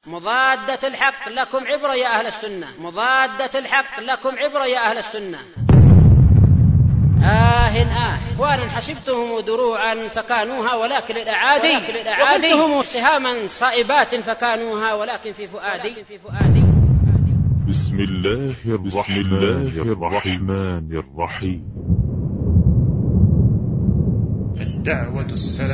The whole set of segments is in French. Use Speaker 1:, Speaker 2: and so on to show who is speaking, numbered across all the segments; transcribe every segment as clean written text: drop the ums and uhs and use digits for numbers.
Speaker 1: مضادة الحق لكم عبرة يا أهل السنة، مضادة الحق لكم عبرة يا أهل السنة. إخوانا حسبتهم دروعا فكانوها ولكن الأعادي، وقلتهم سهاما صائبات فكانوها ولكن في فؤادي.
Speaker 2: بسم الله الرحمن الرحيم.
Speaker 3: الدعوة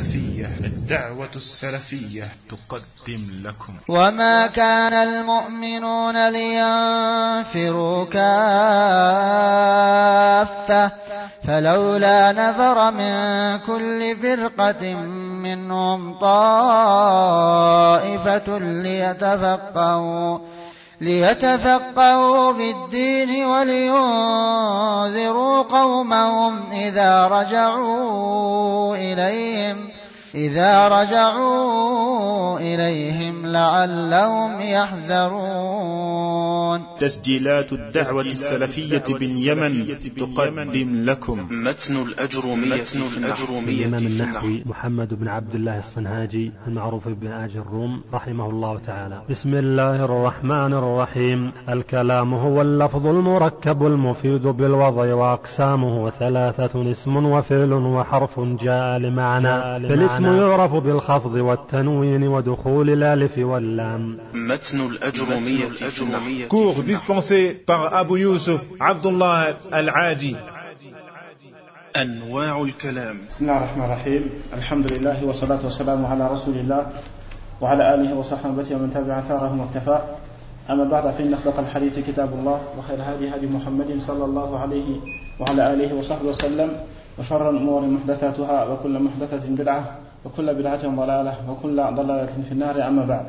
Speaker 3: السلفية تقدم لكم.
Speaker 4: وما كان المؤمنون لينفروا كافة فلولا نفر من كل فرقة منهم طائفة ليتفقهوا في الدين ولينذروا قومهم إذا رجعوا إليهم لعلهم يحذرون.
Speaker 3: تسجيلات الدعوة السلفية باليمن تقدم لكم متن الأجرومية
Speaker 5: الإمام النحوي محمد بن عبد الله الصنهاجي المعروف بن آج الروم رحمه الله تعالى. بسم الله الرحمن الرحيم. الكلام هو اللفظ المركب المفيد بالوضع، وأقسامه 3: اسم وفعل وحرف جاء لمعنى. فالاسم يعرف بالخفض والتنوين ودخول الألف واللام.
Speaker 3: متن الأجرومية.
Speaker 6: Cours dispensé par Abu Yusuf Abdullah Al-Aji.
Speaker 3: أنواع الكلام.
Speaker 7: بسم الله الرحمن الرحيم. الحمد لله والصلاة والسلام على رسول الله وعلى آله وصحبه ومن تبع أثرهم واكتفى. أما بعد، فإن أصدق الحديث كتاب الله، وخير هدي محمد صلى الله عليه وعلى آله وصحبه وسلم، وشر الأمور محدثاتها، وكل محدثة بدعة، وكل بدعة ضلالة، وكل ضلالة في النار. أما بعد،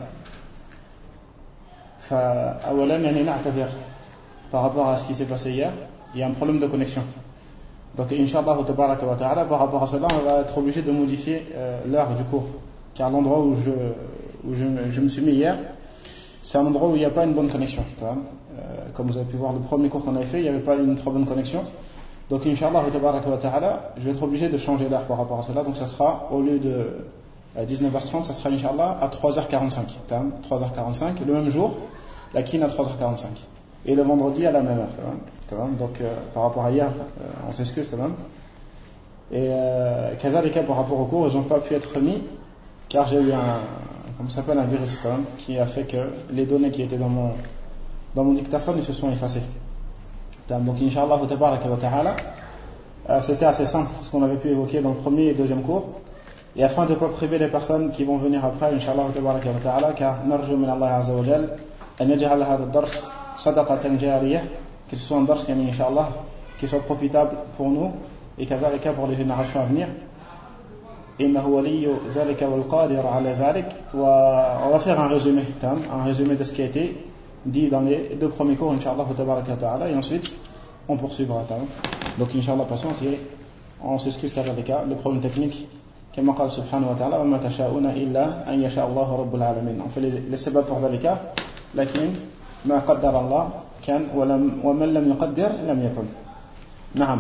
Speaker 7: فأولا نعتذر par rapport à ce qui s'est passé hier. Il y a un problème de connexion. Donc Inch'Allah tabaraka wa ta'ala, par rapport à cela, on va être obligé de modifier l'heure du cours, car l'endroit où je me suis mis hier, c'est un endroit où il n'y a pas une bonne connexion. Comme vous avez pu voir, le premier cours qu'on avait fait, il n'y avait pas une trop bonne connexion. Donc Inch'Allah tabaraka wa ta'ala, je vais être obligé de changer l'heure par rapport à cela. Donc ça sera, au lieu de 19h30, ça sera Inch'Allah à 3h45. 3h45, le même jour, la kin à 3h45. Et le vendredi à la même heure. Donc par rapport à hier, on s'excuse quand même. Et Kazalika, par rapport au cours, ils n'ont pas pu être remis, car j'ai eu un virus qui a fait que les données qui étaient dans mon dictaphone, ils se sont effacées. Donc Inch'Allah tabaraka wa ta'ala, c'était assez simple ce qu'on avait pu évoquer dans le premier et deuxième cours. Et afin de ne pas priver les personnes qui vont venir après, Inch'Allah tabaraka wa ta'ala, car narju min Allah azza wa jal an yaj'al hadha ad-dars sadaqatan jariyah, que ce soit un dars Inch'Allah qui soit profitable pour nous et kazalika pour les générations à venir. Innahu waliyyu dhalika wal qadir ala dhalik. On va faire un résumé de ce qui a été dit dans les deux premiers cours, Inch'Allah tabaraka wa ta'ala, et ensuite on poursuivra. Donc Inch'Allah, patience, et on s'excuse kazalika le problème technique. كما قال سبحانه وتعالى وما تشاءون إلا أن يشاء الله رب العالمين. On fait les sabab pour ذلك, لكن ما قدر الله كان ومن لم يقدر لم يكن. نعم.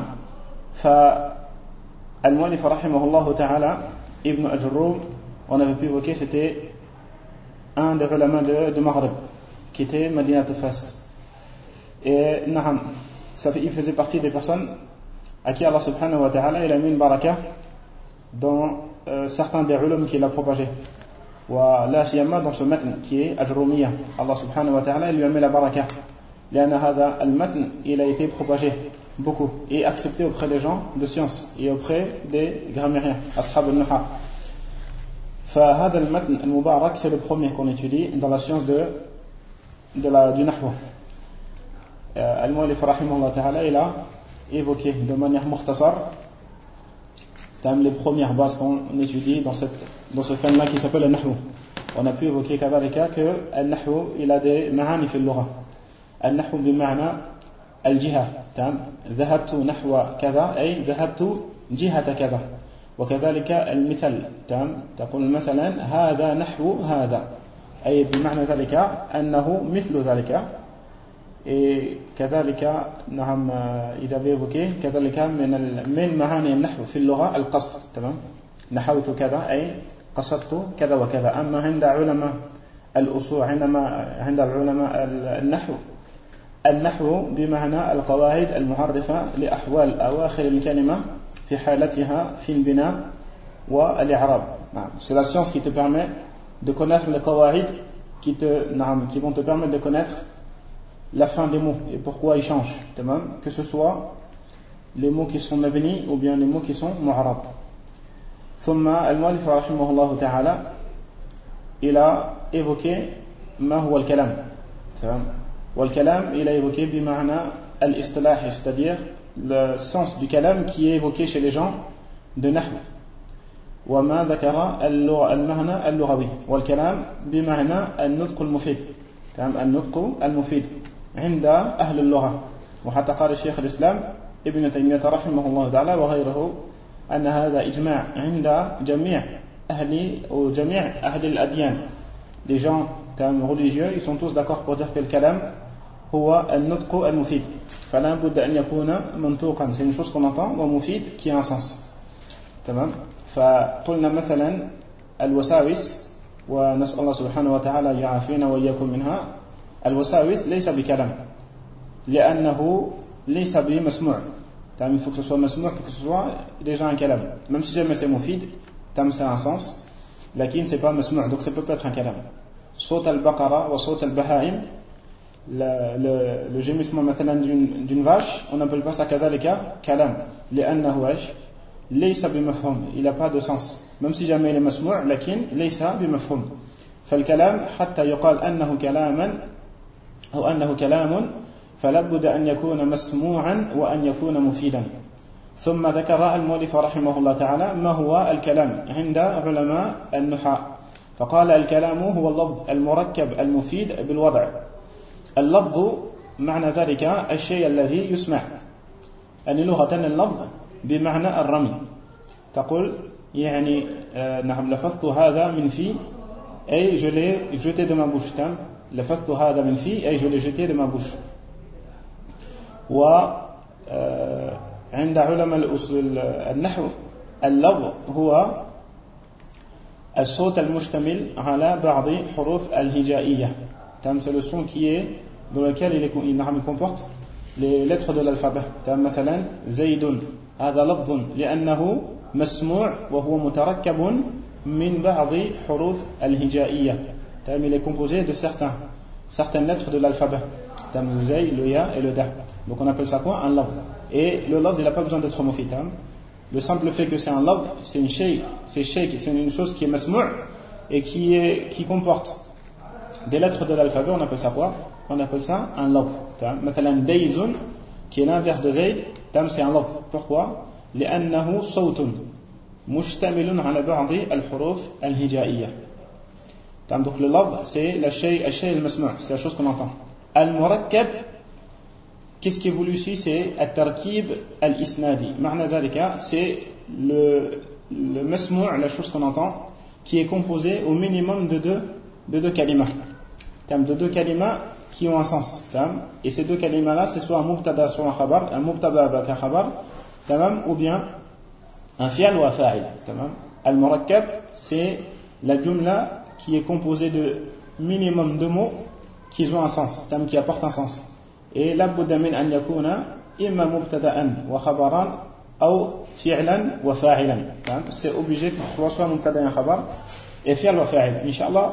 Speaker 7: فالمؤلف رحمه الله تعالى Ibn Ajurrum, on avait pu évoquer, c'était un des ulama de Maghreb qui était Madinat al-Fas. Et نعم, il faisait partie des personnes à qui Allah subhanahu wa ta'ala il a mis une baraka dans certains des ulum qu'il a propagés. Là, siyama dans ce matn qui est Ajrumiyya, Allah subhanahu wa ta'ala il lui a mis la baraka. لأن هذا المتن il a été propagé beaucoup et accepté auprès des gens de science et auprès des grammairiens, ashab al-nuha. فهذا المتن المبارك, c'est le premier qu'on étudie dans la science du nahwa. Al-Mu'allif rahimahullah ta'ala, il a évoqué de manière mukhtasar les premières bases qu'on étudie dans ce fan-là qui s'appelle al-nahwu. On a pu évoquer kadhalika que al-nahwu il a des ma'ani fi al-lugha. al-nahwu bima'na al-jiha. ذهبت نحو كذا أي ذهبت جهة كذا. وكذلك المثل تقول مثلا هذا نحو هذا أي بمعنى ذلك أنه مثل ذلك. Et كذلك نعم إذا بيبكي كذلك من معاني النحو في اللغة القصد. تمام. نحوت كذا أي قصدت كذا وكذا. أما عند علماء الأصول عند العلماء النحو بمعنى القواعد المعرفة لأحوال أواخر الكلمة في حالتها في البناء والإعراب. C'est la science qui te permet de connaître les qawaid qui vont te permettre de connaître la fin des mots et pourquoi ils changent, que ce soit les mots qui sont mabni ou bien les mots qui sont mu'arab. ثم المؤلف رحمه الله تعالى il a évoqué ما هو الكلام. والكلام il a évoqué بمعنى الاصطلاح, c'est-à-dire le sens du kalam qui est évoqué chez les gens de nahw. وما ذكر المعنى اللغوي. والكلام بمعنى النطق المفيد, النطق المفيد عند أهل اللغة. وحتى قال الشيخ الإسلام ابن تيمية رحمه الله تعالى وغيره أن هذا إجماع عند جميع أهل الأديان. Les gens religieux, ils sont tous d'accord pour dire que le kalam هو النطق المفيد. فلا بد أن يكون منطوقا, c'est une chose qu'on entend, ومفيد qui a un sens. تمام. فقلنا مثلا الوساوس, ونسأل الله سبحانه وتعالى يعافينا وإياكم منها. الوساوس ليس بكلام لأنه ليس بمسموع. Il faut que ce soit مسموع, que ce soit déjà un kalam. Même si jamais c'est mufid, c'est un sens. Lakin c'est pas مسموع, donc ça peut pas être un kalam. صوت البقرة وصوت البهائم, le gémissement مثلا d'une vache, on n'appelle pas ça كذلك كلام لأنه ايش ليس بمفهوم, il n'a pas de sens. Même si jamais il est مسموع, لكن ليس بمفهوم. فالكلام حتى يقال أنه كلاما أو أنه كلام فلا بد أن يكون مسموعا وأن يكون مفيدا. ثم ذكر المؤلف رحمه الله تعالى ما هو الكلام عند علماء النحاة. فقال الكلام هو اللفظ المركب المفيد بالوضع. اللفظ معنى ذلك الشيء الذي يسمع. أن لغة اللفظ بمعنى الرمي. تقول يعني نعم لفظت هذا من في أي je l'ai jeté de ma bouche. لفظت هذا من في أي je l'ai jeté de ma bouche. وعند علماء النحو اللفظ هو الصوت المشتمل على بعض حروف الهجائية. C'est le son qui est dans lequel il comporte les lettres de l'alphabet. مثلا زيد هذا لفظ لأنه مسموع وهو متركب من بعض حروف الهجائية. Il est composé de certaines lettres de l'alphabet. Le zay, le ya et le da. Donc on appelle ça quoi? Un lafz. Et le lafz, il n'a pas besoin d'être mufid. Le simple fait que c'est un lafz, c'est une shay, c'est une chose qui est masmou' et qui comporte des lettres de l'alphabet. On appelle ça quoi? On appelle ça un lafz. مثلا dayzun, qui est l'inverse de zayd, c'est un lafz. Pourquoi? لأنه صوت مشتمل على بعض الحروف الهجائية. Donc le lafz, c'est la shay al-masmou', c'est la chose qu'on entend. Al-murakkab, qu'est-ce qui est voulu ici? C'est al-tarkib al-isnadi. Ma'na dhalika, c'est le masmou', la chose qu'on entend, qui est composé au minimum de deux kalimas. De deux kalimas qui ont un sens. Et ces deux kalimas-là, c'est soit un mubtada, soit un khabar, un mubtada avec un khabar, ou bien un fi'l ou un fa'il. Al-murakkab, c'est la jumla qui est composée de minimum de mots qui ont un sens, qui apportent un sens. Et la budda min an yakuna imma mubtada'an wa khabaran ou fi'lan wa fa'ilan. C'est obligé que soit mubtada et khabar et fi'l wa fa'il. Inch'Allah,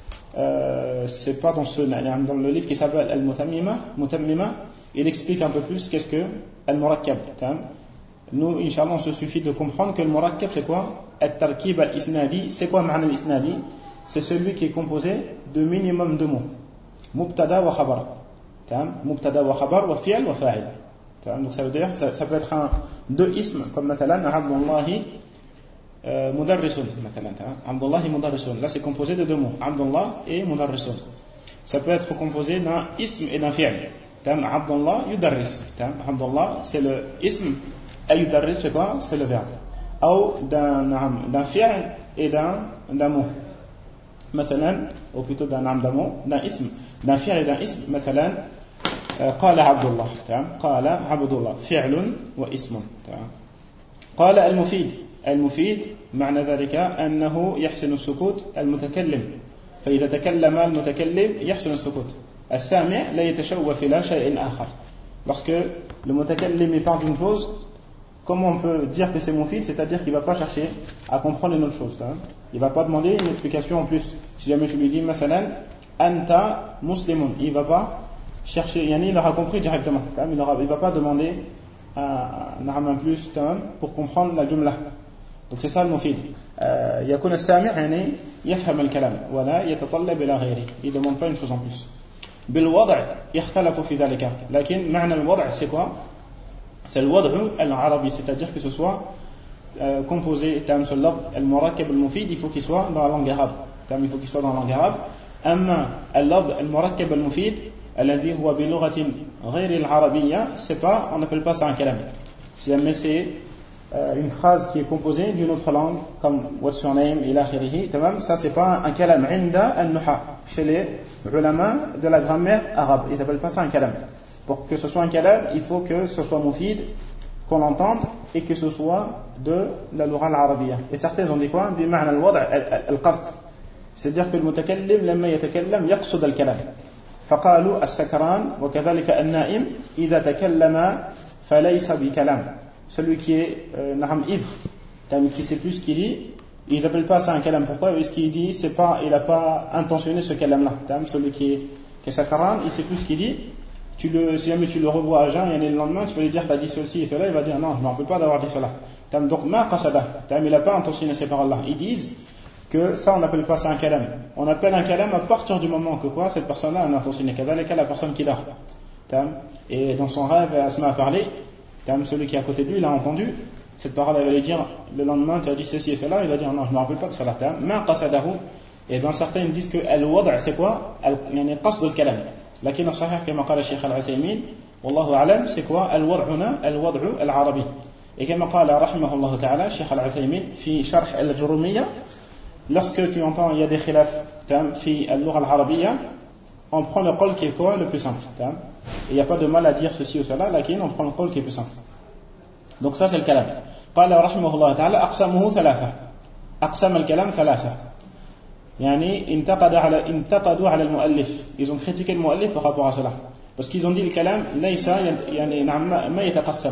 Speaker 7: c'est pas dans le livre qui s'appelle Al-Mutammima, il explique un peu plus qu'est-ce que Al-Murakkab. Nous, Inch'Allah, on se suffit de comprendre que le Murakkab c'est quoi? Al-Tarkib al-Isnadi. C'est quoi ma'na al-Isnadi? C'est celui qui est composé de minimum de mots. Mubtada wa khabar. Mubtada wa khabar wa fi'l wa fa'il. Donc ça veut dire, ça peut être deux ismes, comme مثلا Abdullahi Mudarrisun. Abdullahi Mudarrisun. Là c'est composé de deux mots. Abdullah et Mudarrisun. Ça peut être composé d'un ism et d'un fi'l. Abdullah yudarris. Abdullah c'est le ism et yudarris c'est quoi? C'est le verbe. Ou d'un fi'l et d'un mot. مثلا ou plutôt d'un mot, d'un ism, d'un fi'l et d'un ism. مثلا قال عبد الله. قال عبد الله فعل واسم. قال المفيد. المفيد معنى ذلك أنه يحسن السكوت المتكلم فإذا تكلم المتكلم يحسن السكوت السامع لا يتشوف إلى شيء آخر. Lorsque le mutakallim parle d'une chose, comment on peut dire que c'est mufid? C'est-à-dire qu'il ne va pas chercher à comprendre une autre chose. Hein? Il ne va pas demander une explication en plus. Si jamais tu lui dis, masalan, anta muslimun, il ne va pas chercher, il aura compris directement. Il ne va pas demander un plus pour comprendre la jumla. Donc c'est ça le mufid. يكون السامع يعني يفهم الكلام ولا يتطلب إلى غيره. Il ne demande pas une chose en plus. بالوضع يختلف في ذلك. لكن معنى الوضع c'est quoi? C'est le wad'u al-arabi, c'est-à-dire que ce soit composé sur l'ordre al-murakkab al-mufid, il faut qu'il soit dans la langue arabe. Il faut qu'il soit dans la langue arabe. أما اللفظ المركب المفيد الذي هو بلغة غير العربية, c'est pas, on n'appelle pas ça un kalam. Si jamais c'est une phrase qui est composée d'une autre langue, comme what's your name, ila akhirih, ça c'est pas un kalam. Inda al-nuha, chez les ulama de la grammaire arabe, ils appellent pas ça un kalam. Pour que ce soit un kalam, il faut que ce soit mufid, qu'on l'entende, et que ce soit de la lugha al-arabiyya. Et certains ont dit quoi? Bima'na al-wad' al-qasd. C'est-à-dire que le mutakallim, lamma yatakallam, yaqsud al-kalam. فقالوا السكران وكذلك النائم إذا تكلم فليس بكلام. Celui qui est ivre, qui sait plus ce qu'il dit, ils n'appellent pas ça un kalam. Pourquoi? Parce qu'il dit, c'est pas, il n'a pas intentionné ce kalam-là. Celui qui est sakran, il sait plus ce qu'il dit. Si jamais tu le revois à jeun, et le lendemain, tu vas lui dire, t'as dit ceci et cela, il va dire, non, je ne me rappelle pas d'avoir dit cela. Donc, ma qasada, il n'a pas intentionné ces paroles-là. Ils disent que ça, on n'appelle pas ça un kalam. On appelle un kalam à partir du moment que quoi, cette personne-là a intentionné. Kadhalika, la personne qui dort. Et dans son rêve, elle se met à parler. Celui qui est à côté de lui, il a entendu cette parole, elle va lui dire, le lendemain, tu as dit ceci et cela, il va dire, non, je ne me rappelle pas de cela. Ma qasadahu. Et bien certains disent que al-wad' c'est quoi? Yani qasd al-kalam. لكن الصحيح كما قال الشيخ العثيمين والله أعلم c'est quoi الوضع العربي. Et كما قال رحمه الله تعالى الشيخ العثيمين في شرح الجرومية, lorsque tu entends il y a des khilaf في اللغة العربية, on prend le qol qui est quoi? Le plus simple. Il n'y a pas de mal à dire ceci ou cela, lakin on prend le qol qui est plus simple. Donc ça c'est le kalam. قال رحمه الله تعالى أقسامه ثلاثة. أقسام الكلام ثلاثة. يعني انتقدوا على المؤلف. Ils ont critiqué le mu'allif par rapport à cela. Parce qu'ils ont dit le kalam ليس يعني ما يتقسم.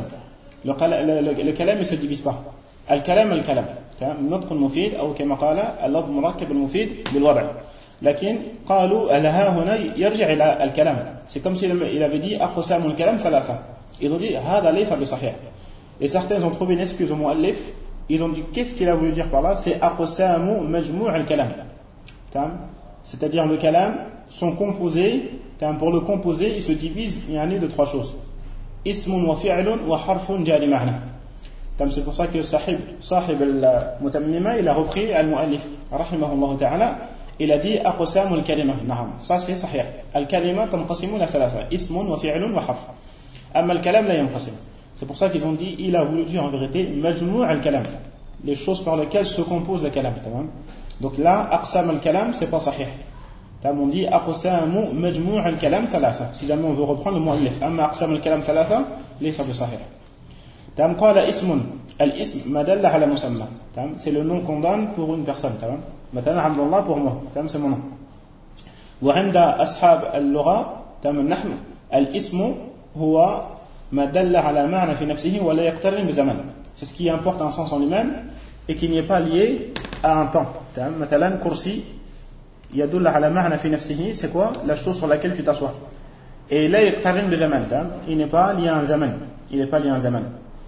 Speaker 7: Le kalam ne se divise pas. الكلام النطق المفيد أو كما قال اللفظ مركب المفيد بالوضع. لكن قالوا لها هنا يرجع إلى الكلام. C'est comme s'il avait dit أقسام الكلام ثلاثة. Ils ont dit هذا ليس بصحيح. Et certains ont trouvé une excuse au mu'allif. Ils ont dit qu'est-ce qu'il a voulu dire par là? C'est أقسام مجموع الكلام. C'est-à-dire le kalam sont composés, pour le composer il se divise de trois choses: ismun wa fi'lun wa harfun jari ma'na. C'est pour ça que sahib al-mutammima il a repris al-mu'allif rahimahullah ta'ala, il a dit aqsamu al-kalima. Ça c'est sahih. Al-kalima tanqasimu ila thalatha: ismun wa fi'lun wa harf. Amma al-kalam la yanqasim. C'est pour ça qu'ils ont dit, il a voulu dire en vérité majmou' al-kalam, les choses par lesquelles se compose le kalam. Donc là, aqsam al-kalam, c'est pas sahih. On dit aqsamu majmou' al-kalam thalatha. Si jamais on veut reprendre le mu'allif, amma aqsam al-kalam thalatha, laysa bi sahih. Qala ismun. Al-ism ma dalla ala musamma. C'est le nom qu'on donne pour une personne. Maintenant, Abdullah pour moi. C'est mon nom. Wa 'inda ashab al-lugha, an-nahw, al-ismu huwa ma dalla ala ma'na fi nafsihi wa la yaqtarin bi zaman. C'est ce qui importe un sens en lui-même et qui n'est pas lié à un temps. مثلا كرسي يدل على معنى في نفسه, c'est quoi? La chose sur laquelle tu t'assois. Et là يقترن بزمان, il n'est pas lié à un zaman. Il n'est pas lié à un zaman.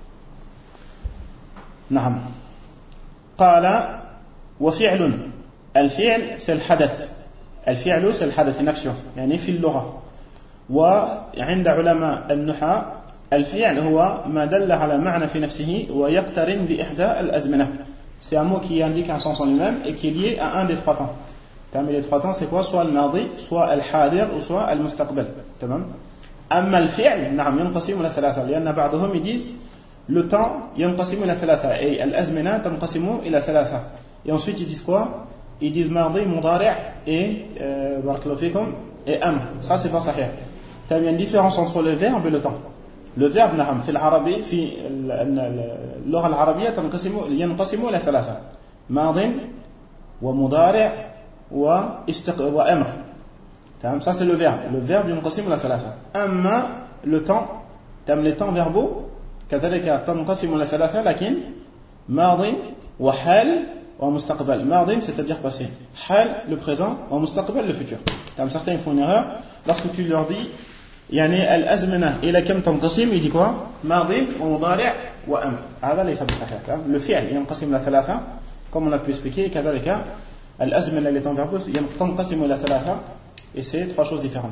Speaker 7: نعم. قال وفعل. الفعل c'est le حدث. الفعل c'est le حدث نفسه يعني في اللغة. وعند علماء النحاة الفعل هو ما دل على معنى في نفسه ويقترن بإحدى الأزمنة. C'est un mot qui indique un sens en lui-même et qui est lié à un des trois temps. Les trois temps, c'est quoi? Soit le madi, soit al-hadir ou soit al-mustaqbal. Amma al-fi'l, yanqasimu ila thalatha. لأن بعضهم ils disent le temps yanqasimu ila thalatha et al-azmina tanqasimu ila thalatha. Et ensuite ils disent quoi? Ils disent madi, mudari' et barakallahu fikum et amr. Ça c'est pas sahih. Il y a une différence entre le verbe et le temps. Le verbe نعم في العربي في اللغة العربية ينقسم إلى ثلاثة: ماض ومضارع وأمر. Ça c'est le verbe. Le verbe ينقسم إلى ثلاثة. أما le temps, les temps verbaux كذلك تنقسم إلى ثلاثة لكن ماض وحال ومستقبل. ماض c'est-à-dire passé. حال le présent ومستقبل le futur. Certains font une erreur lorsque tu leur dis يعني الأزمنة إلى كم تنقسم, il dit quoi؟ ماضي ومضارع وأمر. هذا ليس بصحيح. Le fi'l ينقسم إلى ثلاثة comme on a pu expliquer. كذلك الأزمنة les temps verbaux تنقسم إلى ثلاثة et c'est trois choses différentes.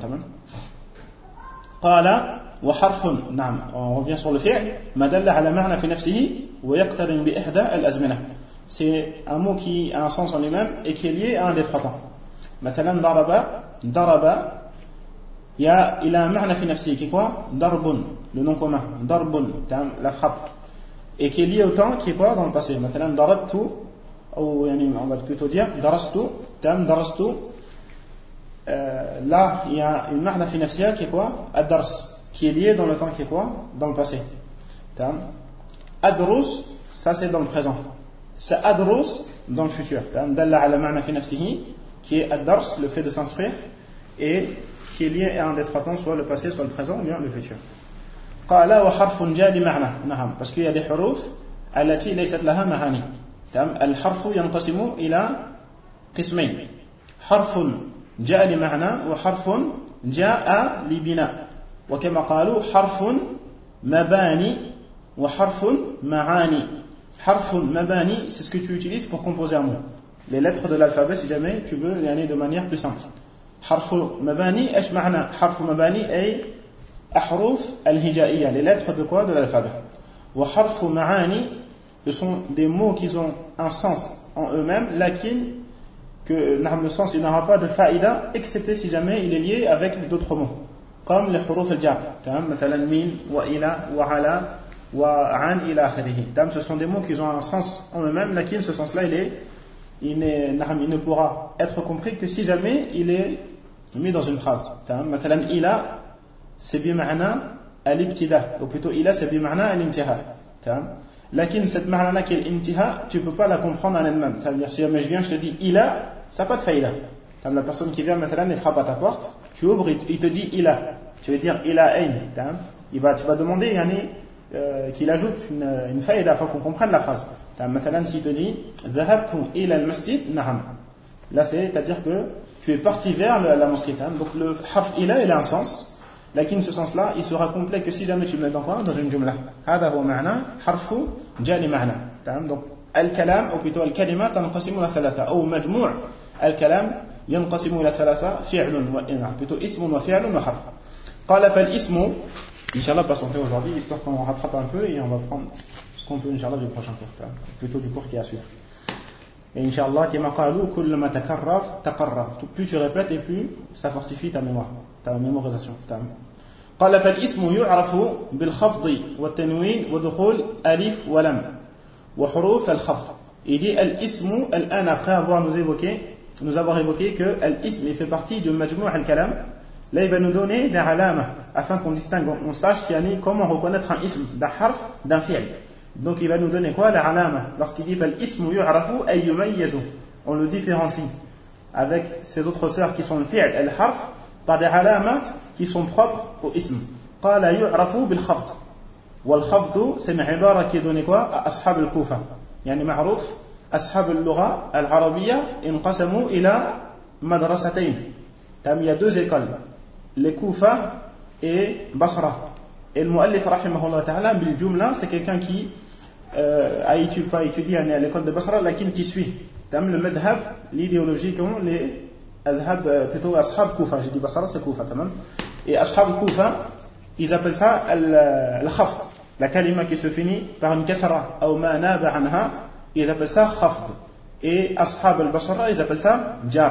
Speaker 7: قال وحرف نعم on revient sur le fi'l ما دل على معنى في نفسه ويقترن بإحدى الأزمنة. C'est un mot qui a un sens en lui-même et qui est lié à un des trois temps. مثلا ضرب il a un معنى في نفسه qui est quoi? ضرب, le nom commun, ضرب, la frappe, et qui est lié au temps qui est quoi dans le passé. مثلا ضربت, ou on va plutôt dire درست, درست. Là il y a une معنى في نفسها qui est quoi? الدرس, qui est lié dans le temps qui est quoi? Dans le passé. أدرس, ça c'est dans le présent. سأدرس dans le futur. دل على معنى في نفسه qui est الدرس, le fait de s'instruire, et qui est lié à un des trois temps, soit le passé, soit le présent, ou bien le futur. قال وحرف جاء لمعنى. نعم, parce qu'il y a des حروف التي ليست لها معاني. الحرف ينقسم إلى قسمين, حرف جاء لمعنى وحرف جاء لبناء. وكما قالوا حرف مباني وحرف معاني. حرف مباني, c'est ce que tu utilises pour composer un mot. Les lettres de l'alphabet, si jamais tu veux y aller de manière plus simple. حرف مباني, ايش معنى حرف مباني؟ أي أحرف الهجائية, les lettres de quoi? De l'alphabet. وحرف معاني, ce sont des mots qui ont un sens en eux-mêmes, lakin que le sens il n'aura pas de faïda, excepté si jamais il est lié avec d'autres mots, comme les حروف الجر, مثلا من وإلى وعلى وعن إلى آخره. Ce sont des mots qui ont un sens en eux-mêmes, lakin ce sens-là il ne pourra être compris que si jamais il est mis dans une phrase. مثلا إلى c'est بمعنى الابتداء, ou plutôt إلى c'est بمعنى الانتهاء. Lakin cette معنى qui est الانتهاء, tu ne peux pas la comprendre en elle-même. Ça veut dire si jamais je viens, je te dis إلى, ça n'a pas de faïda. La personne qui vient مثلا et frappe à ta porte, tu ouvres, il te dit إلى, tu veux dire إلى أين. Tu vas demander qu'il ajoute une faïda afin qu'on comprenne la phrase. مثلا s'il te dit ذهبت إلى المسجد, نعم, là c'est-à-dire que tu es parti vers la mosquée. Donc le harf ila il a un sens, lakin ce sens là il sera complet que si jamais tu le mets dans quoi? Dans une jumla. هذا هو معنى حرف جاء لمعنى. Donc الكلام ou plutôt الكلمة تنقسم إلى ثلاثة, أو مجموع الكلام ينقسم إلى ثلاثة, فعل plutôt اسم وفعل وحرف. قال فالاسم, Inch'Allah patienter aujourd'hui histoire qu'on rattrape un peu et on va prendre ce qu'on peut Inch'Allah du prochain cours, plutôt du cours qui est à suivre. Et Inch'Allah كما قالوا كل ما تكرر تقرر, plus tu répètes et plus ça fortifie ta mémoire, ta mémorisation. قال فالاسم يعرف بالخفض والتنوين ودخول ألف ولم وحروف الخفض. Il dit الاسم الآن après avoir nous avoir évoqué que الاسم il fait partie du majmou' al-kalam. Là, il va nous donner des alama afin qu'on distingue, on sache comment reconnaître un ism, d'un harf, d'un fi'l. Donc, il va nous donner quoi? La alama. Lorsqu'il dit fal-ismu yu'rafu ay yumayyazu, on le différencie avec ses autres sœurs qui sont le fi'l et le harf par des alamat qui sont propres au ism. Qala yu'rafu bil khafd. Wal khafd, c'est une ibara qui est donnée quoi? À ashab al-Kufa. Yani ma'rouf, ashab al-lugha al-arabiyya inqasamu ila madrasatayn. Il y a deux écoles, les Koufa et Basra. Et le muallif rahimahullah ta'ala bil jumla, c'est quelqu'un qui a étudié à l'école de Basra, lakin qui suit le madhab, l'idéologie qu'ont les adhab, plutôt ashab Koufa. J'ai dit Basra, c'est Koufa, et ashab Koufa, ils appellent ça al-khafd, la kalima qui se finit par une kasra ou ma naba anha, ils appellent ça khafd. Et ashab al-Basra, ils appellent ça jar.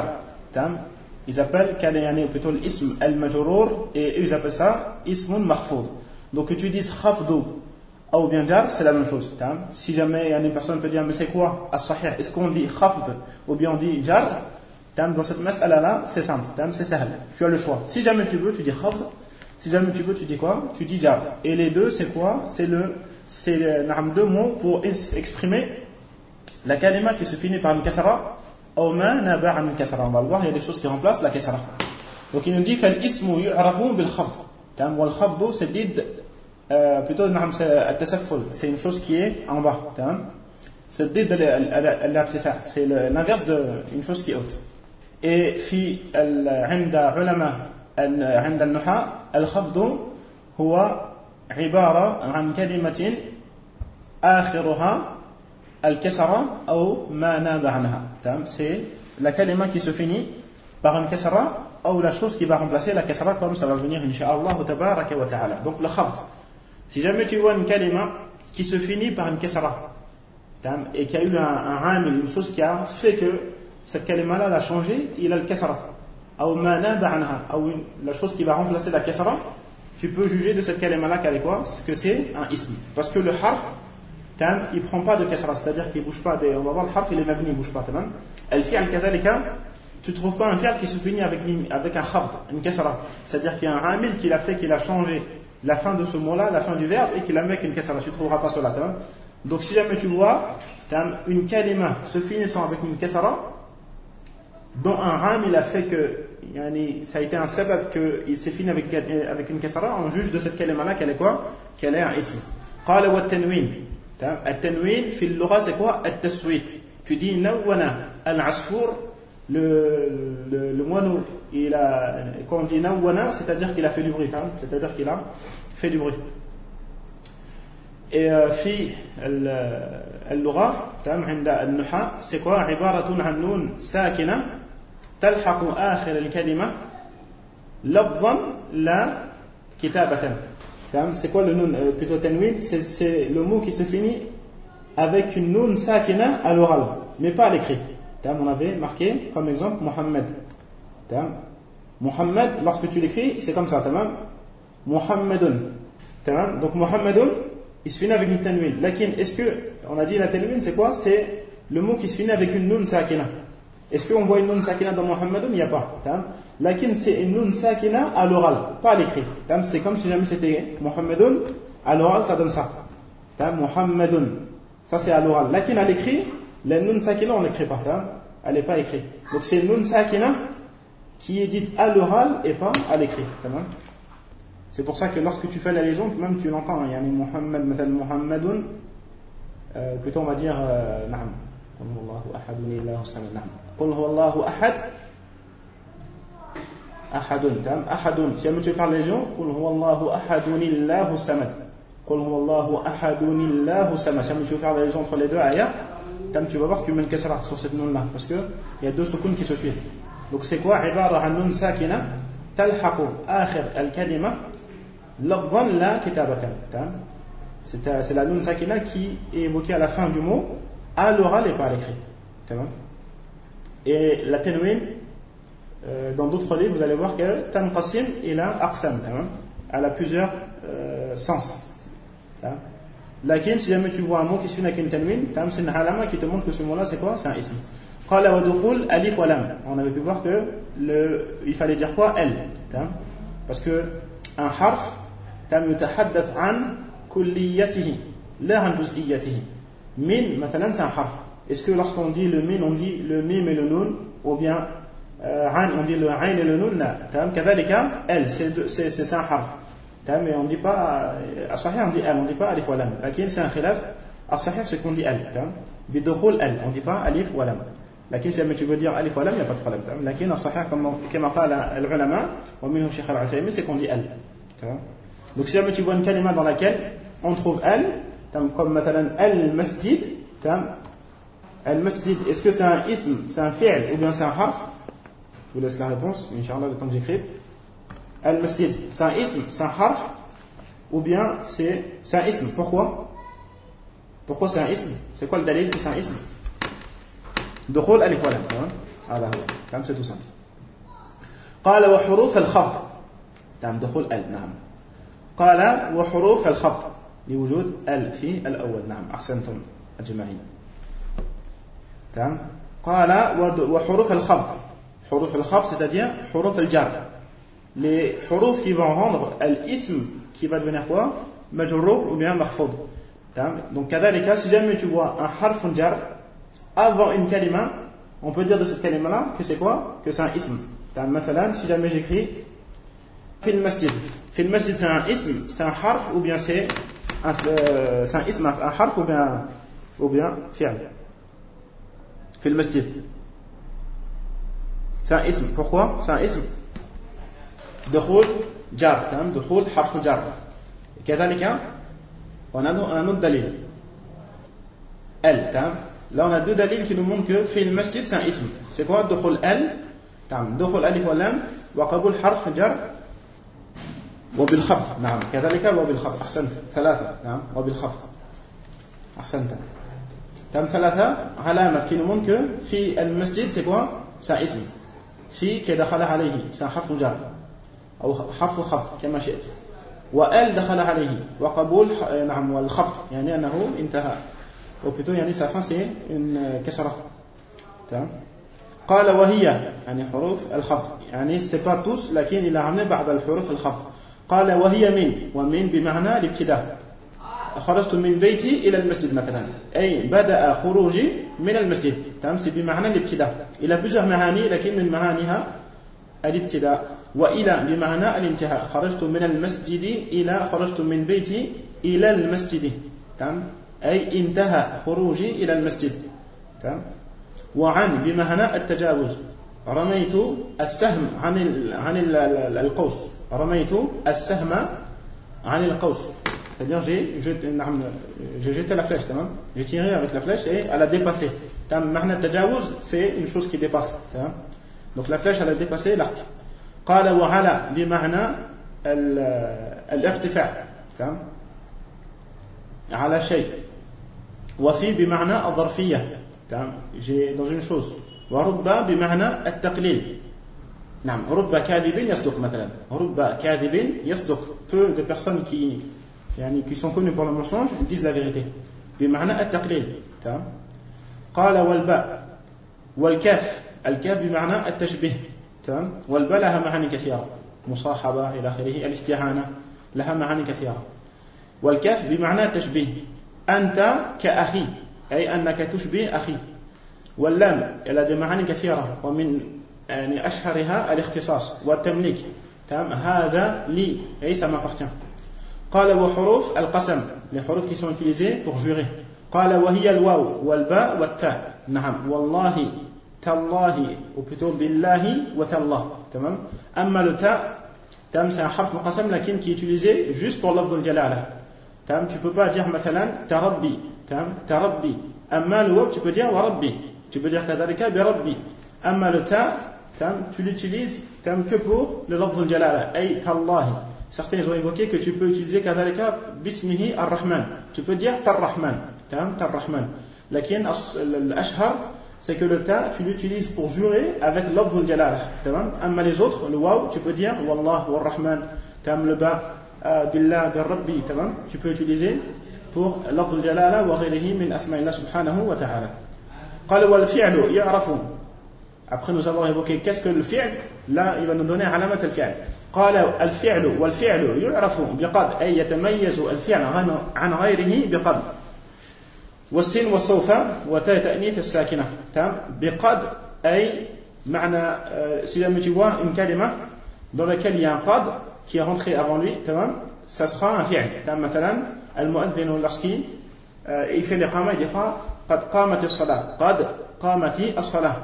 Speaker 7: Ils appellent plutôt l'ism al-majrour, et eux ils appellent ça ismun makhfoud. Donc que tu dises khafdu ou bien jar, c'est la même chose. Si jamais une personne peut dire mais c'est quoi as-sahih, est-ce qu'on dit khafd ou bien on dit jar? Dans cette mas'ala là, c'est simple, c'est sahl. Tu as le choix. Si jamais tu veux, tu dis khafd. Si jamais tu veux, tu dis quoi? Tu dis jar. Et les deux, c'est quoi? C'est deux mots pour exprimer la kalima qui se finit par une kasra أو ما نابع عن الكسرة. On va le voir, il y a des choses qui remplacent la kasra. Donc il nous dit فالاسم يعرف بالخفض. تمام. والخفض سديد plutôt نعم التسفل, c'est une chose qui est en bas. تمام. سديد الارتفاع, c'est l'inverse d'une chose qui est haute. Et في عند علماء عند النحاة الخفض هو عبارة عن كلمة آخرها الكسرة أو ما ناب عنها. C'est la kalima qui se finit par une kasra ou la chose qui va remplacer la kasra, comme ça va venir incha'Allah tabaraka wa ta'ala. Donc le khafd, si jamais tu vois une kalima qui se finit par une kasra et qui a eu un amil, une chose qui a fait que cette kalima là a changé, il a le kasra ou ma naba anha, ou la chose qui va remplacer la kasra, tu peux juger de cette kalima là qu'elle est quoi, que c'est un ism, parce que le harf il prend pas de kasra, c'est-à-dire qu'il bouge pas. On va voir le harf, il est mabni, il bouge pas. Al-fi'al kadhalika, tu trouves pas un fi'al qui se finit avec un khafd, une kasra, c'est-à-dire qu'il y a un amil qui l'a fait, qu'il a changé la fin de ce mot-là, la fin du verbe, et qu'il la met avec une kasra. Tu trouveras pas cela. Donc si jamais tu vois une kalima se finissant avec une kasra, dont un amil a fait que ça a été un sabab qu'il s'est fini avec une kasra, on juge de cette kalima-là qu'elle est quoi? Qu'elle est un ism. Qala wa at-tanwin. التنوين في اللغة c'est quoi? التسويت. Tu dis نوّنا العصفور, le moineau, quand on dit نوّنا, c'est-à-dire qu'il a fait du bruit, c'est-à-dire qu'il a fait du bruit. Et في اللغة عند النحاة c'est quoi? عبارة عن نون ساكنة تلحق آخر الكلمة لفظا لا كتابة. C'est quoi le nun? Plutôt tanwin, c'est le mot qui se finit avec une nun sakina à l'oral, mais pas à l'écrit. On avait marqué comme exemple Muhammad. Muhammad, lorsque tu l'écris, c'est comme ça. Muhammadun. Donc Muhammadun, il se finit avec une tanwin. Lakin, est-ce que, on a dit la tanwin, c'est quoi? C'est le mot qui se finit avec une nun sakina. Est-ce qu'on voit une nun sakina dans Muhammadun? Il n'y a pas. Lakin, c'est une nun sakina à l'oral, pas à l'écrit. C'est comme si jamais c'était Muhammadun, à l'oral, ça donne ça. Muhammadun, ça c'est à l'oral. Lakin, à l'écrit, la nun sakina, on n'écrit pas. Elle n'est pas écrite. Donc c'est une nun sakina qui est dite à l'oral et pas à l'écrit. C'est pour ça que lorsque tu fais la légende, même tu l'entends. Muhammadun, plutôt on va dire, Naam. قل هو الله أحد الله الصمد. نعم. قل هو الله أحد أحد. أحد. Si tu veux faire les gens, قل هو الله أحد الله الصمد. قل هو الله أحد الله الصمد. Si tu veux faire les gens entre les deux ayats, tu vas voir que tu mets une kasra sur cette nun là, parce que il y a deux soukoun qui se suivent. Donc c'est quoi? عبارة عن نون ساكنة تلحق آخر الكلمة لفظا لا كتابة. C'est la nun sakina qui est évoquée à la fin du mot, à l'oral et pas à l'écrit. Et la tanwin, dans d'autres livres, vous allez voir que tanqasim ila aqsam, elle a plusieurs sens. Lakin, si jamais tu vois un mot qui se finit avec une tanwin, c'est une halama qui te montre que ce mot-là, c'est quoi? C'est un ism. Qala wa dukhul alif wa lam. On avait pu voir que il fallait dire quoi? El. Parce que un harf, yutahaddath an kulliyatihi, la an juz'iyatihi. Min, مثلا, c'est un harf. Est-ce que lorsqu'on dit le min, on dit le mim et le nun, ou bien on dit le ain et le nun? كذلك elle, c'est un harf. Mais on ne dit pas, as-sahih on dit elle, on ne dit pas alif wa lam. Lakin c'est un khilaf, as-sahih c'est qu'on dit elle. Bidukhul elle, on ne dit pas alif wa lam. Lakin si tu veux dire alif wa lam, il n'y a pas de problème. Lakin as-sahih, comme قال العلماء ومنهم شيخ العثيمين, c'est qu'on dit elle. Donc si jamais tu vois une kalima dans laquelle on trouve elle, comme مثلا al-masjid, al-masjid, est-ce que c'est un ism, c'est un fi'l ou bien c'est un harf? Je vous laisse la réponse, Inch'Allah, le temps que j'écrive. Al-masjid, c'est un ism, c'est un harf ou bien c'est un ism? Pourquoi c'est un ism? C'est quoi le dalil que c'est un ism? دخول alif wa lam. هذا هو. C'est tout simple. قال وحروف الخفض. دخول ال. نعم. قال وحروف الخفض لوجود ال في الأول. نعم أحسنتم أجمعين. قال وحروف الخفض. حروف الخفض c'est-à-dire حروف الجر. Les حروف qui vont rendre l'ism qui va devenir quoi? majrur ou bien mahfoud. Donc كذلك si jamais tu vois un harf jar avant une kalima, on peut dire de cette kalima-là que c'est quoi? Que c'est un ism. مثلا, si jamais j'écris fil masjid. Fil masjid, c'est un ism, c'est un harf, ou bien c'est un ism, un harf, ou bien fi'l. Fil masjid. C'est un ism. Pourquoi? C'est un ism. دخول جار, دخول حرف جار. كذلك on a un autre dalil. Là on a deux dalils qui nous montrent que fil masjid c'est un ism. C'est quoi? دخول دخول ألف واللام وقبول حرف جر وبالخفض. نعم كذلك وبالخفض. أحسنت. ثلاثة. نعم وبالخفض. أحسنت. ثلاثة علامة qui nous montrent que في المسجد c'est quoi? C'est un ism. في كدخل عليه c'est un حرف جر أو حرف خفض كما شئت. وال دخل عليه وقبول نعم والخفض يعني أنه انتهى. Ou plutôt يعني sa fin c'est une كسرة. تمام. قال وهي يعني حروف الخفض يعني c'est pas tous لكن il a ramené بعض الحروف الخفض. قال وهي من ومن بمعنى الابتداء. خرجت من بيتي إلى المسجد مثلا أي بدأ خروجي من المسجد. تمام c'est بمعنى الابتداء. il a plusieurs معاني لكن من معانيها الابتداء. وإلى بمعنى الانتهاء. خرجت من المسجد إلى خرجت من بيتي إلى المسجد. تمام أي انتهى خروجي إلى المسجد. تمام. وعن بمعنى التجاوز. رميت السهم عن القوس. رميت السهم عن القوس. C'est-à-dire j'ai jeté la flèche. تمام. J'ai tiré avec la flèche et elle a dépassé. تمام. معنى التجاوز c'est une chose qui dépasse. تمام. Donc la flèche elle a dépassé l'arc. قال وعلى بمعنى الارتفاع. تمام. على شيء. وفي بمعنى الظرفية. J'ai dans une chose. ورب بمعنى التقليل. نعم رب كاذب يصدق مثلا. رب كاذب يصدق. Peu de personnes qui sont connues pour le mensonge disent la vérité. بمعنى التقليل. قال والباء والكاف. الكاف بمعنى التشبيه. والباء لها معاني كثيرة. مصاحبة إلى آخره. الاستعانة لها معاني كثيرة. والكاف بمعنى التشبيه. أنت كأخي أي أنك تشبه أخي. واللام إلى معاني كثيرة ومن يعني أشهرها الاختصاص والتمليك. هذا لي أي ça m'appartient. قال وحروف القسم les حروف qui sont utilisées pour jurer. قال وهي الواو والباء والتاء. نعم والله تالله ou plutôt بالله وتالله. تمام. أما le ta c'est un حرف القسم لكن qui est utilisé juste pour لفظ الجلالة. Tu peux pas dire مثلا تربي. تربي. أما le waw tu peux dire وربي. Tu peux dire كذلك بربي. أما le ta tu l'utilises que pour le لفظ الجلالة أي تالله. Certains ont évoqué que tu peux utiliser كذلك باسمه الرحمن. Tu peux dire تالرحمن. تالرحمن. لكن الأشهر c'est que le ta tu l'utilises pour jurer avec لفظ الجلالة. أما les autres le waw tu peux dire والله والرحمن. le ba بالله بالربي. tu peux utiliser pour لفظ الجلالة وغيره من أسماء الله سبحانه وتعالى. قال والفعل يعرف. Après nous avons évoqué qu'est-ce que le fi'l, là il va nous donner علامة الفعل. قال الفعل والفعل يعرف بقد أي يتميز الفعل عن غيره بقد. والسين والسوف وتاء تأنيث الساكنة. بقد أي معنى si jamais tu vois une kalima dans laquelle il y a un qad qui est rentré avant lui, ça sera un fi'l. مثلا المؤذن lorsqu'il fait l'iqama il dira قد قامت الصلاة. قد قامت الصلاة.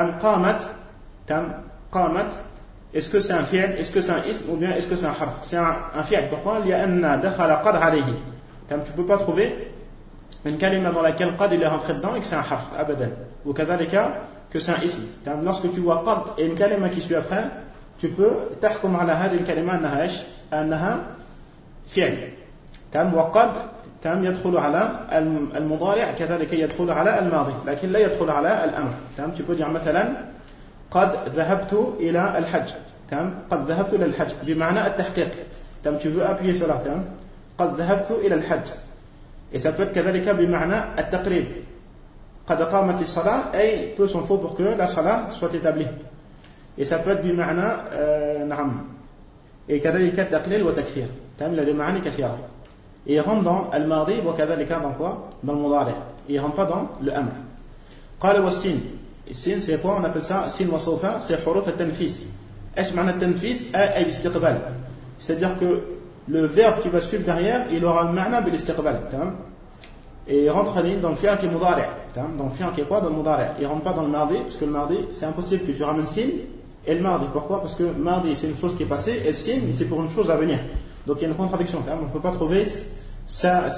Speaker 7: قامت. Est-ce que c'est un fi'l, est-ce que c'est un ism ou bien est-ce que c'est un harf? C'est un fi'l. Pourquoi? لأن دخل قد عليه. Tu peux pas trouver une kalima dans laquelle qad il est rentré dedans et que c'est un harf. أبدا. Ou كذلك que c'est un ism. Lorsque tu vois qad et une kalima qui suit après, tu peux تحكم على هذه الكلمة أنها إيش؟ أنها فعل. وقد يدخل على المضارع كذلك يدخل على الماضي لكن لا يدخل على الأمر. tu peux dire مثلا قد ذهبت إلى الحج. قد ذهبت إلى الحج بمعنى التحقيق. tu veux appuyer sur là. قد ذهبت إلى الحج. et ça peut être كذلك بمعنى التقريب. قد قامت الصلاة أي peu s'en faut pour que la salat soit établie. et ça peut être بمعنى نعم. et كذلك التقليل والتكثير. il a des معاني كثيرة. et il rentre dans al-madi وكذلك dans quoi? Dans le mudari. il rentre pas dans le amr. قال والسين Et sin, c'est quoi? On appelle ça sin wa sawfa, c'est huruf al-tanfis. Esh ma'na al-tanfis ay al-istiqbal. C'est-à-dire que le verbe qui va suivre derrière, il aura un ma'na bil-istiqbal. Et il rentre dans le fi'l qui est mudari'. Dans le fi'l qui est quoi? Dans le mudari'. Il rentre pas dans le mardi, parce que le mardi, c'est impossible que tu ramènes sin et le mardi. Pourquoi? Parce que mardi, c'est une chose qui est passée, et sin, c'est pour une chose à venir. Donc il y a une contradiction. On ne peut pas trouver ça.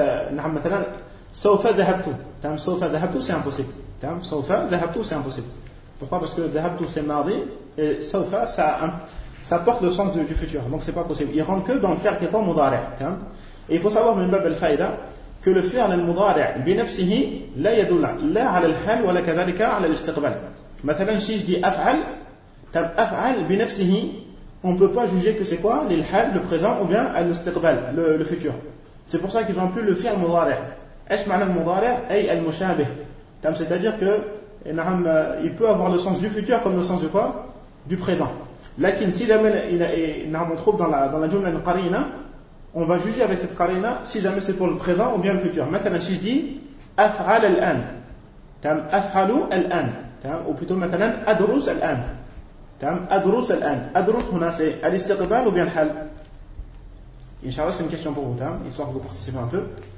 Speaker 7: Sawfa dhahabtu. Sawfa dhahabtu, c'est impossible. Sawfa dhahabtu, c'est impossible. Pourquoi? Parce que dhahabtu, c'est mardi, et sawfa, ça porte le sens du futur. Donc c'est pas possible. Il rentre que dans le fi'l qui est pas mudari'. Et il faut savoir, min bab al-faïda, que le fi'l al-mudari' binafsihi la yadulla la ala al-hal wa la kadhalika ala al-istiqbal. Mathalan, si je dis af'al, af'al binafsihi, on ne peut pas juger que c'est quoi? L'hal, le présent, ou bien al-istiqbal, le futur. C'est pour ça qu'ils ont appelé le fi'l mudari'. Esh ma'na al-mudari' ay al-mushabih. C'est-à-dire que il peut avoir le sens du futur comme le sens de quoi? Du présent. Lakin si jamais on trouve dans la jumla al-qarina, on va juger avec cette qarina si jamais c'est pour le présent ou bien le futur. Maintenant, si je dis af'al al-an, af'alu al-an, ou plutôt maintenant adrus al-an. أدرس الآن أدرس هنا c'est الاستقبال ou bien الحال. Inch'Allah, c'est une question pour vous, histoire que vous participez un peu.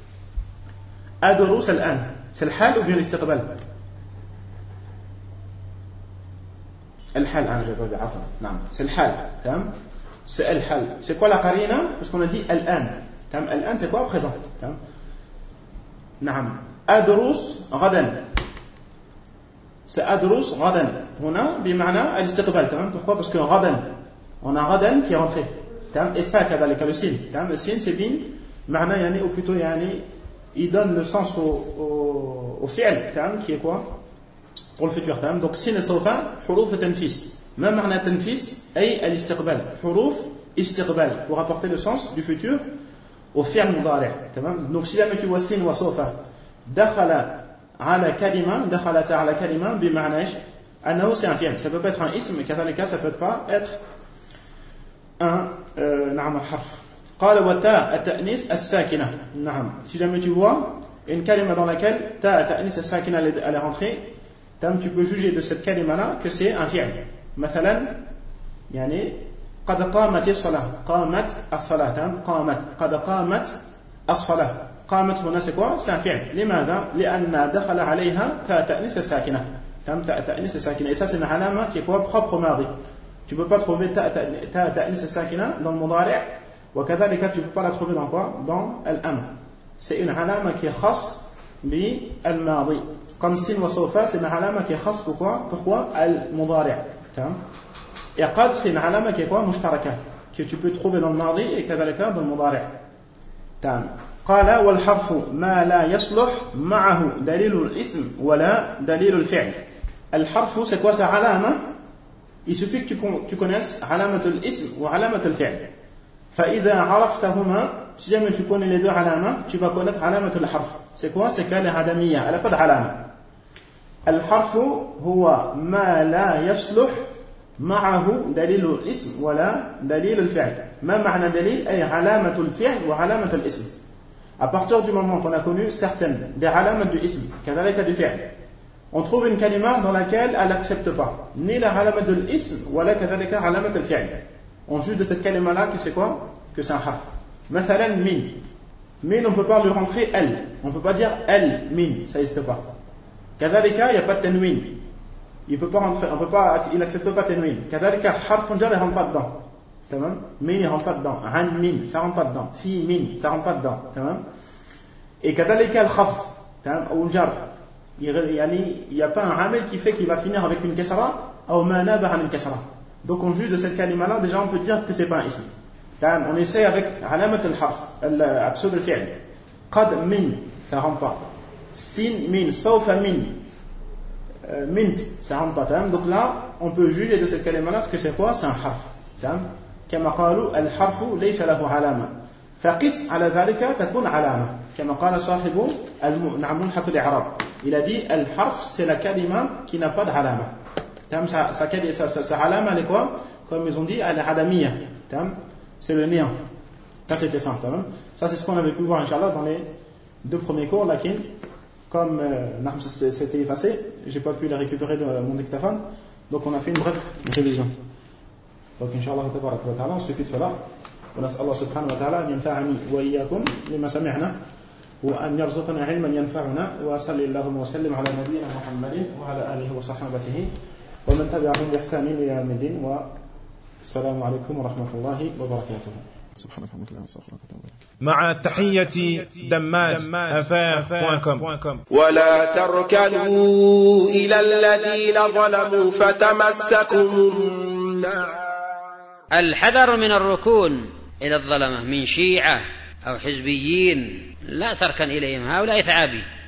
Speaker 7: أدرس الآن, c'est le حال ou bien الاستقبال? الحال, عفوا, نعم, c'est le حال, c'est le حال. C'est quoi la qarina? Parce qu'on a dit الآن. الآن c'est quoi? Présent. نعم. أدرس غدا. C'est adrus غدا. هنا بمعنى الاستقبال. Pourquoi? Parce que غدا, on a غدا qui est rentré. Et ça, كذلك le signe. Le signe c'est bin معنى يعني, ou plutôt يعني, il donne le sens au fi'l qui est quoi? Pour le futur. Donc sin et sawfa حروف التنفيس. ما معنى التنفيس? أي الاستقبال. حروف استقبال pour apporter le sens du futur au fi'l مضارع. Donc si jamais tu vois sin wa sawfa دخل على كلمة, دخلت على كلمة بمعنى ايش؟ أنه c'est un fi'l. Ça peut pas être un ism, mais كذلك ça peut pas être un نعم الحرف. قال وتاء التأنيث الساكنة. نعم. Si jamais tu vois une kalima dans laquelle ta التأنيث الساكنة elle est rentrée, tu peux juger de cette kalima là que c'est un fi'l. مثلا يعني قد قامت الصلاة, قامت الصلاة, قامت, قد قامت الصلاة. قامت هنا c'est quoi? C'est un fi'l. لماذا؟ لأن دخل عليها تاء تأنيث الساكنة. تاء تأنيث الساكنة. Et ça c'est une alama qui est quoi? Propre au mardi. Tu ne peux pas trouver تاء تأنيث الساكنة dans le mudari'. وكذلك tu ne peux pas la trouver dans quoi? Dans al-amr. C'est une alama qui est khas بالماضي. Comme sin wa sawfa, c'est une alama qui est khas pourquoi? Al-mudari'. Et qad c'est une alama qui est quoi? Mushtaraka. Que tu peux trouver dans le mardi et كذلك dans le mudari'. قال والحرف ما لا يصلح معه دليل الاسم ولا دليل الفعل. الحرف c'est quoi? C'est علامة. Il suffit que tu connaisses علامة الاسم وعلامة الفعل. فإذا عرفتهما, si jamais tu connais les deux علامة, tu vas connaître علامة الحرف. C'est quoi? C'est qu'elle est عدمية, elle n'a pas de علامة. الحرف هو ما لا يصلح معه دليل الاسم ولا دليل الفعل. ما معنى دليل؟ أي علامة الفعل وعلامة الاسم. À partir du moment qu'on a connu certaines des alamas du ism, كذلك du fi'l, on trouve une kalima dans laquelle elle n'accepte pas ni la alama de l'ism ou la كذلك alama de fi'l. On juge de cette kalima là que c'est quoi? Que c'est un harf. مثلا min. Min, on ne peut pas lui rentrer elle. On ne peut pas dire elle, min, ça n'existe pas. كذلك il n'y a pas de tanwin. Il peut pas rentrer, il n'accepte pas tanwin. كذلك harf jar ne rentre pas dedans. Tamam. Min ne rentre pas dedans. An min, ça rentre pas dedans. Fi min, ça rentre pas dedans. Tamam. Et kadalika al-khafd, ou jar, il n'y a pas un amel qui fait qu'il va finir avec une kasra ou ma naba an al-kasra. Donc on juge de cette kalima là, déjà on peut dire que c'est pas un ism. On essaie avec alamat al-harf, al-aqsud al-fi'l. Qad min, ça rentre pas. Sin min, sawfa min, mint, ça rentre pas. Donc là, on peut juger de cette kalima là que c'est quoi? C'est un harf. كما قالوا الحرف ليس له علامة فقس على ذلك تكون علامة كما قال صاحب منحة الإعراب. Il a dit الحرف c'est la kalima qui n'a pas de علامة. Sa علامة elle est quoi? Comme ils ont dit elle est adamiyya, c'est le néant. Ça c'était simple. Ça c'est ce qu'on avait pu voir Inch'Allah dans les deux premiers cours. Lakin comme c'était effacé, j'ai pas pu les récupérer de mon dictaphone, donc on a fait une brève révision. Donc Inch'Allah tabaraka wa ta'ala, on suffit de cela. ونسأل الله سبحانه وتعالى أن ينفعني وإياكم لما سمعنا وأن يرزقنا علما ينفعنا وصلى اللهم وسلم على نبينا محمد وعلى آله وصحبه ومن تبعهم بإحسان إلى يوم الدين والسلام عليكم ورحمة الله وبركاته. سبحانك اللهم وبحمدك.
Speaker 6: مع تحية دماج@affaires.com.
Speaker 8: ولا تركنوا إلى الذين ظلموا فتمسكم النار.
Speaker 1: الحذر من الركون إلى الظلمة من شيعة أو حزبيين، لا تركن إليهم، هؤلاء ثعابين.